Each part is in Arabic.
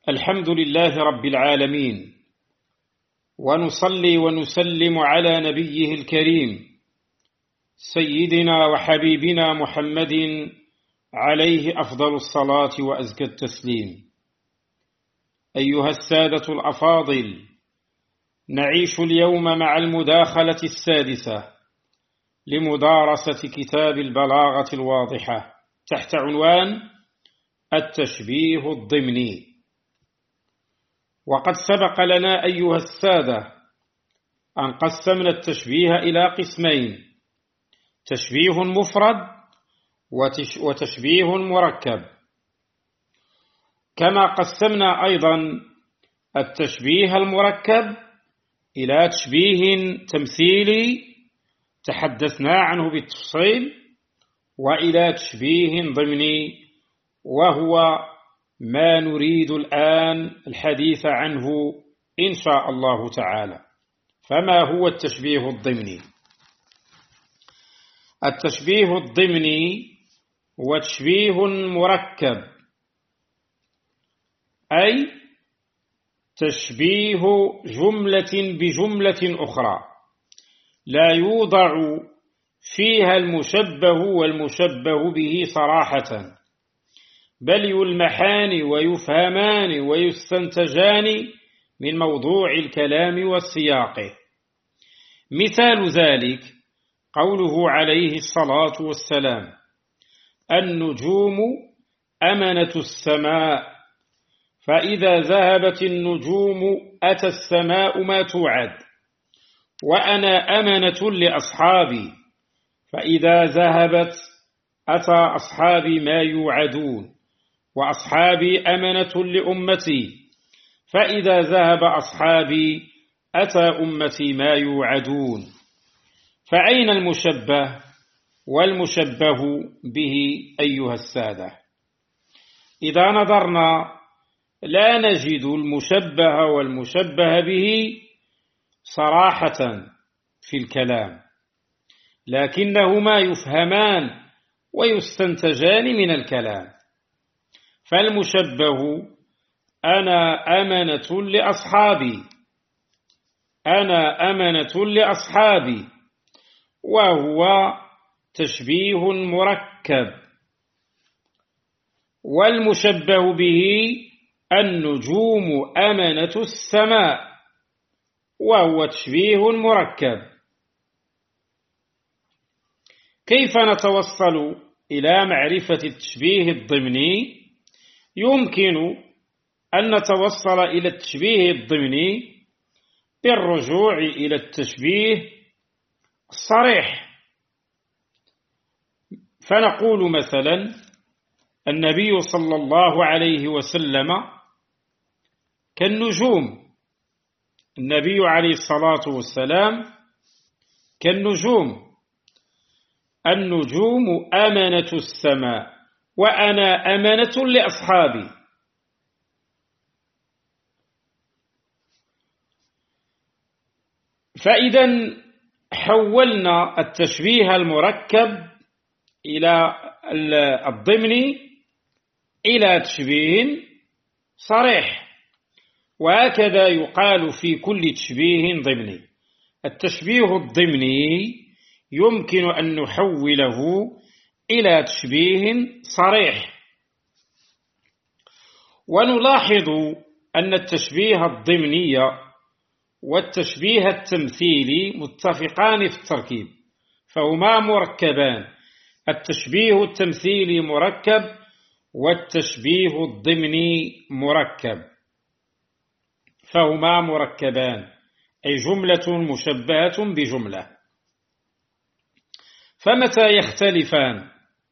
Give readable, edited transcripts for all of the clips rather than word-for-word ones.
الحمد لله رب العالمين، ونصلي ونسلم على نبيه الكريم سيدنا وحبيبنا محمد عليه أفضل الصلاة وأزكى التسليم. أيها السادة الأفاضل، نعيش اليوم مع المداخلة السادسة لمدارسة كتاب البلاغة الواضحة تحت عنوان التشبيه الضمني. وقد سبق لنا أيها السادة أن قسمنا التشبيه إلى قسمين: تشبيه مفرد وتشبيه مركب، كما قسمنا أيضا التشبيه المركب إلى تشبيه تمثيلي تحدثنا عنه بالتفصيل، وإلى تشبيه ضمني وهو ما نريد الآن الحديث عنه إن شاء الله تعالى. فما هو التشبيه الضمني؟ التشبيه الضمني هو تشبيه مركب، أي تشبيه جملة بجملة أخرى لا يوضع فيها المشبه والمشبه به صراحة، بل يلمحان ويفهمان ويستنتجان من موضوع الكلام وسياقه. مثال ذلك قوله عليه الصلاة والسلام: النجوم أمنة السماء، فإذا ذهبت النجوم أتى السماء ما توعد، وأنا أمنة لأصحابي، فإذا ذهبت أتى أصحابي ما يوعدون، وأصحابي أمنة لأمتي، فإذا ذهب أصحابي أتى أمتي ما يوعدون. فأين المشبه والمشبه به أيها السادة؟ إذا نظرنا لا نجد المشبه والمشبه به صراحة في الكلام، لكنهما يفهمان ويستنتجان من الكلام. فالمشبه: أنا أمنة لأصحابي، أنا أمنة لأصحابي، وهو تشبيه مركب. والمشبه به: النجوم أمنة السماء، وهو تشبيه مركب. كيف نتوصل إلى معرفة التشبيه الضمني؟ يمكن أن نتوصل إلى التشبيه الضمني بالرجوع إلى التشبيه الصريح. فنقول مثلا: النبي صلى الله عليه وسلم كالنجوم. النبي عليه الصلاة والسلام كالنجوم. النجوم أمنة السماء، وأنا أمنة لأصحابي. فإذا حولنا التشبيه المركب إلى الضمني إلى تشبيه صريح، وهكذا يقال في كل تشبيه ضمني. التشبيه الضمني يمكن أن نحوله إلى تشبيه صريح. ونلاحظ أن التشبيه الضمني والتشبيه التمثيلي متفقان في التركيب، فهما مركبان: التشبيه التمثيلي مركب والتشبيه الضمني مركب، فهما مركبان، أي جملة مشبهة بجملة. فمتى يختلفان؟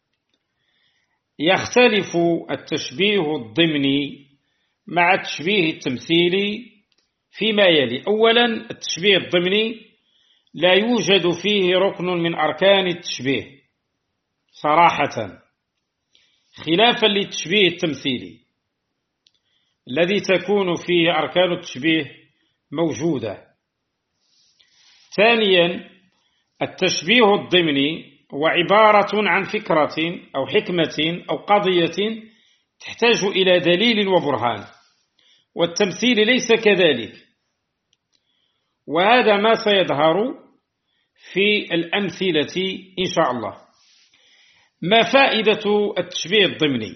يختلف التشبيه الضمني مع التشبيه التمثيلي فيما يلي: أولا، التشبيه الضمني لا يوجد فيه ركن من أركان التشبيه صراحة، خلافا للتشبيه التمثيلي الذي تكون فيه أركان التشبيه موجودة. ثانيا، التشبيه الضمني هو عبارة عن فكرة أو حكمة أو قضية تحتاج إلى دليل وبرهان، والتمثيل ليس كذلك، وهذا ما سيظهر في الأمثلة إن شاء الله. ما فائدة التشبيه الضمني؟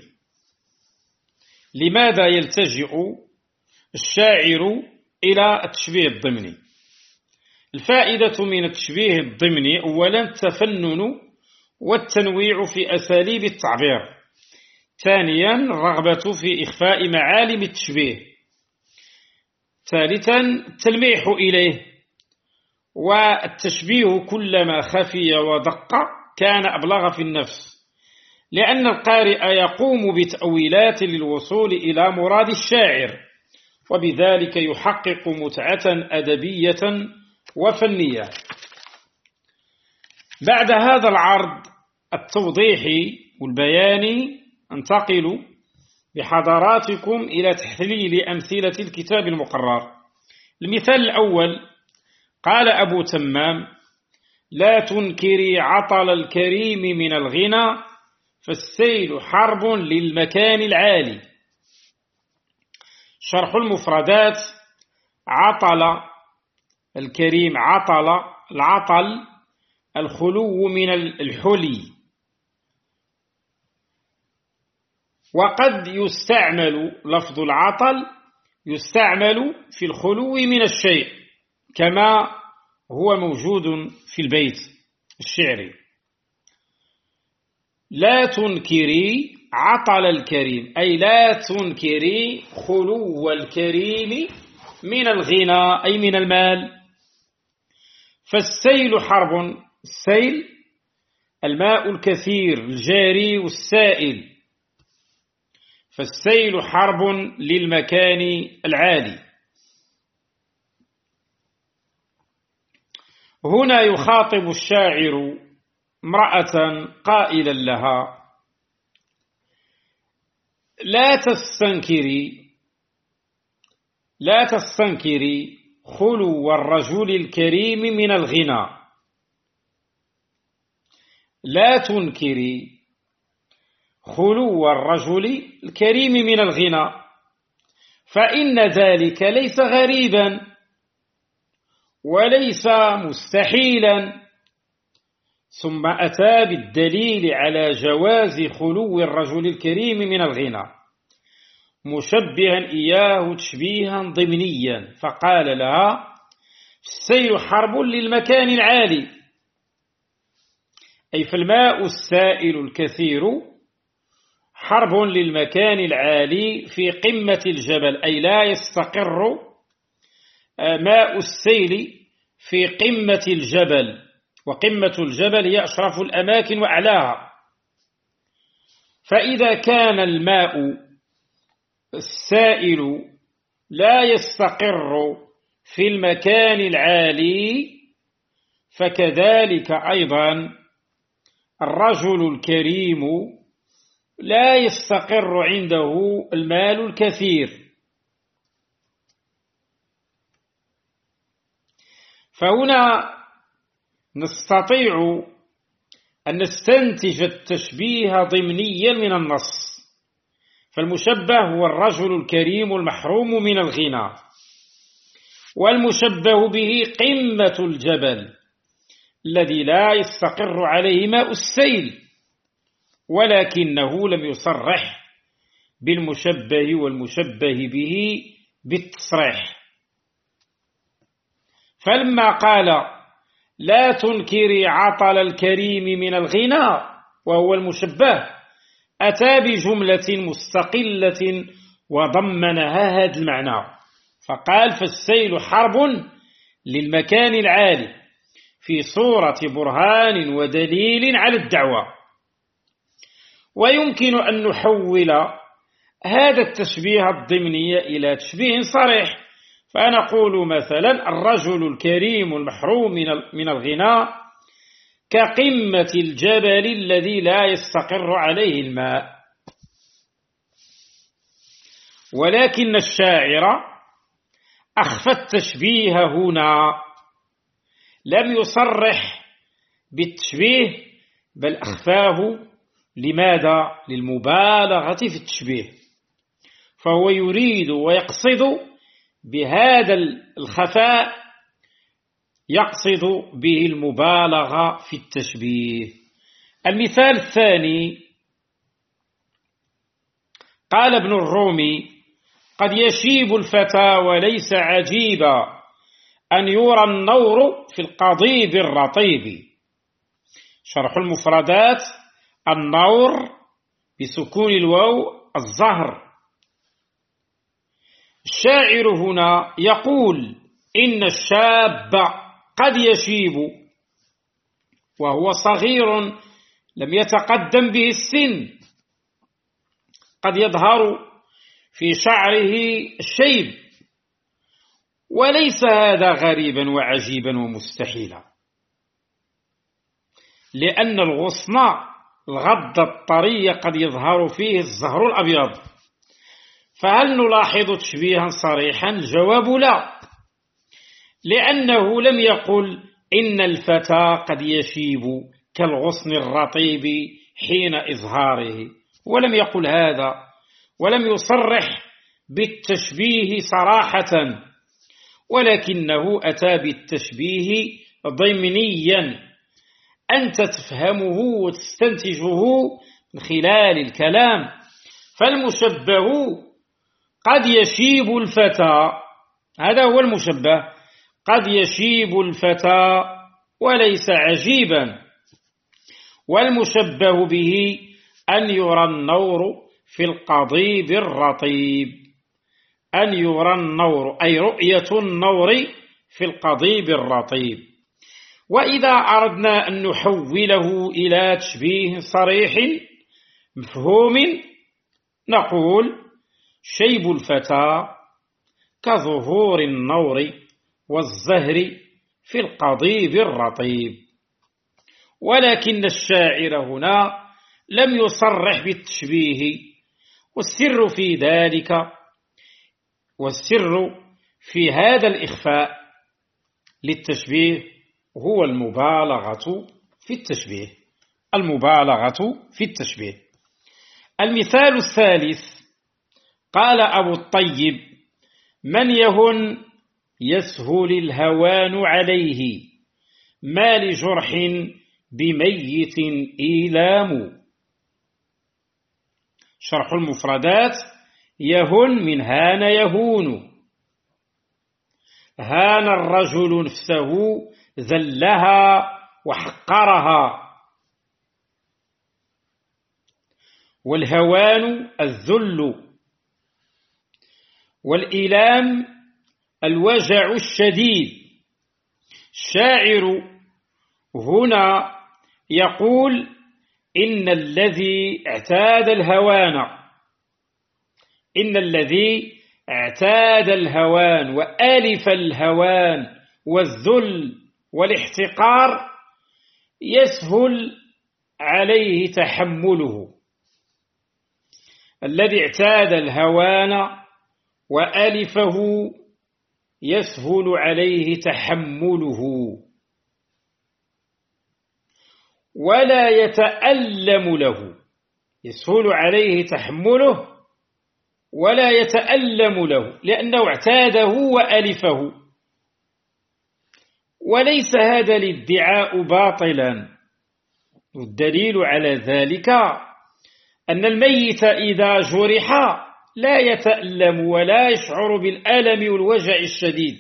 لماذا يلتجئ الشاعر إلى التشبيه الضمني؟ الفائدة من التشبيه الضمني أولا التفنن والتنويع في أساليب التعبير، ثانيا الرغبة في إخفاء معالم التشبيه، ثالثا التلميح إليه، والتشبيه كلما خفي ودق كان أبلغ في النفس، لأن القارئ يقوم بتأويلات للوصول إلى مراد الشاعر، وبذلك يحقق متعة أدبية وفنية. بعد هذا العرض التوضيحي والبياني انتقل بحضراتكم إلى تحليل أمثلة الكتاب المقرر. المثال الأول: قال أبو تمام: لا تنكري عطل الكريم من الغنى، فالسيل حرب للمكان العالي. شرح المفردات: عطل الكريم، العطل الخلو من الحلي، وقد يستعمل لفظ العطل يستعمل في الخلو من الشيء كما هو موجود في البيت الشعري. لا تنكري عطل الكريم أي لا تنكري خلو الكريم من الغنى أي من المال. فالسيل حرب، السيل الماء الكثير الجاري والسائل، فالسيل حرب للمكان العالي. هنا يخاطب الشاعر امرأة قائلا لها: لا تستنكري خلو الرجل الكريم من الغنى، لا تنكري خلو الرجل الكريم من الغنى، فإن ذلك ليس غريبا وليس مستحيلا. ثم أتى بالدليل على جواز خلو الرجل الكريم من الغنى، مشبها إياه تشبيها ضمنيا، فقال لها: السيل حرب للمكان العالي، أي فالماء السائل الكثير حرب للمكان العالي في قمة الجبل، أي لا يستقر ماء السيل في قمة الجبل، وقمة الجبل هي أشرف الأماكن وأعلاها. فإذا كان الماء السائل لا يستقر في المكان العالي، فكذلك أيضا الرجل الكريم لا يستقر عنده المال الكثير. فهنا نستطيع أن نستنتج التشبيه ضمنيا من النص، فالمشبه هو الرجل الكريم المحروم من الغنى، والمشبه به قمة الجبل الذي لا يستقر عليه ماء السيل، ولكنه لم يصرح بالمشبه والمشبه به بالتصريح. فلما قال: لا تنكري عطل الكريم من الغنى وهو المشبه، أتى بجملة مستقلة وضمنها هذا المعنى، فقال: فالسيل حرب للمكان العالي، في صورة برهان ودليل على الدعوة. ويمكن أن نحول هذا التشبيه الضمني إلى تشبيه صريح، فنقول مثلا: الرجل الكريم المحروم من الغنى كقمة الجبل الذي لا يستقر عليه الماء. ولكن الشاعر أخفى التشبيه هنا، لم يصرح بالتشبيه بل أخفاه. لماذا؟ للمبالغة في التشبيه. فهو يريد ويقصد بهذا الخفاء، يقصد به المبالغة في التشبيه. المثال الثاني، قال ابن الرومي: قد يشيب الفتى وليس عجيبا أن يرى النور في القضيب الرطيب. شرح المفردات: النور بسكون الواو الزهر. الشاعر هنا يقول إن الشاب قد يشيب وهو صغير لم يتقدم به السن، قد يظهر في شعره الشيب، وليس هذا غريبا وعجيبا ومستحيلا، لأن الغصن الغض الطري قد يظهر فيه الزهر الأبيض. فهل نلاحظ تشبيها صريحا؟ الجواب لا، لأنه لم يقل إن الفتى قد يشيب كالغصن الرطيب حين إظهاره، ولم يقل هذا، ولم يصرح بالتشبيه صراحة، ولكنه أتى بالتشبيه ضمنيا أنت تفهمه وتستنتجه من خلال الكلام. فالمشبه قد يشيب الفتى، هذا هو المشبه، قد يشيب الفتى وليس عجيبا. والمشبه به أن يرى النور في القضيب الرطيب، أن يرى النور أي رؤية النور في القضيب الرطيب. وإذا أردنا أن نحوله إلى تشبيه صريح مفهوم نقول: شيب الفتى كظهور النور والزهر في القضيب الرطيب. ولكن الشاعر هنا لم يصرح بالتشبيه، والسر في ذلك، والسر في هذا الإخفاء للتشبيه هو المبالغة في التشبيه، المبالغة في التشبيه. المثال الثالث، قال أبو الطيب: من يهن يسهل الهوان عليه، ما لجرح بميت إيلام. شرح المفردات: يهن من هان يهون، هان الرجل نفسه ذلها وحقرها، والهوان الذل، والإيلام الوجع الشديد. الشاعر هنا يقول إن الذي اعتاد الهوان، إن الذي اعتاد الهوان وآلف الهوان والذل والاحتقار يسهل عليه تحمله. الذي اعتاد الهوان وآلفه يسهل عليه تحمله، ولا يتألم له، يسهل عليه تحمله ولا يتألم له، لأنه اعتاده وألفه. وليس هذا الادعاء باطلا، والدليل على ذلك أن الميت إذا جرح لا يتألم ولا يشعر بالألم والوجع الشديد.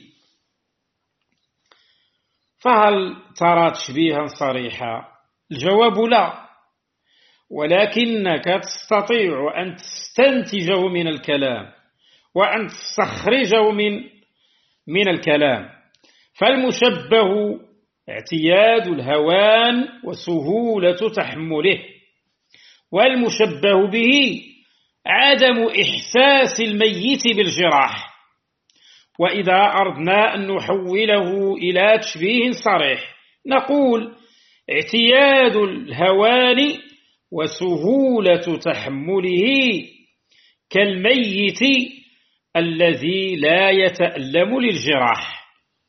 فهل ترى تشبيها صريحا؟ الجواب لا، ولكنك تستطيع أن تستنتجه من الكلام وأن تستخرجه من الكلام. فالمشبه اعتياد الهوان وسهولة تحمله، والمشبه به عدم إحساس الميت بالجراح. وإذا أردنا أن نحوله إلى تشبيه صريح نقول: اعتياد الهوان وسهولة تحمله كالميت الذي لا يتألم للجراح.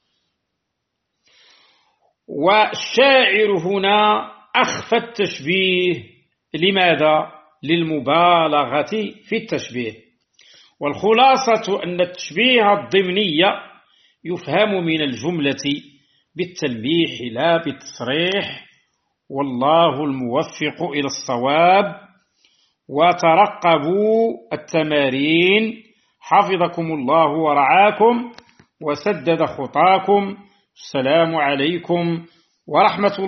والشاعر هنا أخفى التشبيه، لماذا؟ للمبالغة في التشبيه. والخلاصة أن التشبيه الضمني يفهم من الجملة بالتلميح لا بالتصريح، والله الموفق إلى الصواب. وترقبوا التمارين، حفظكم الله ورعاكم وسدد خطاكم. السلام عليكم ورحمة الله.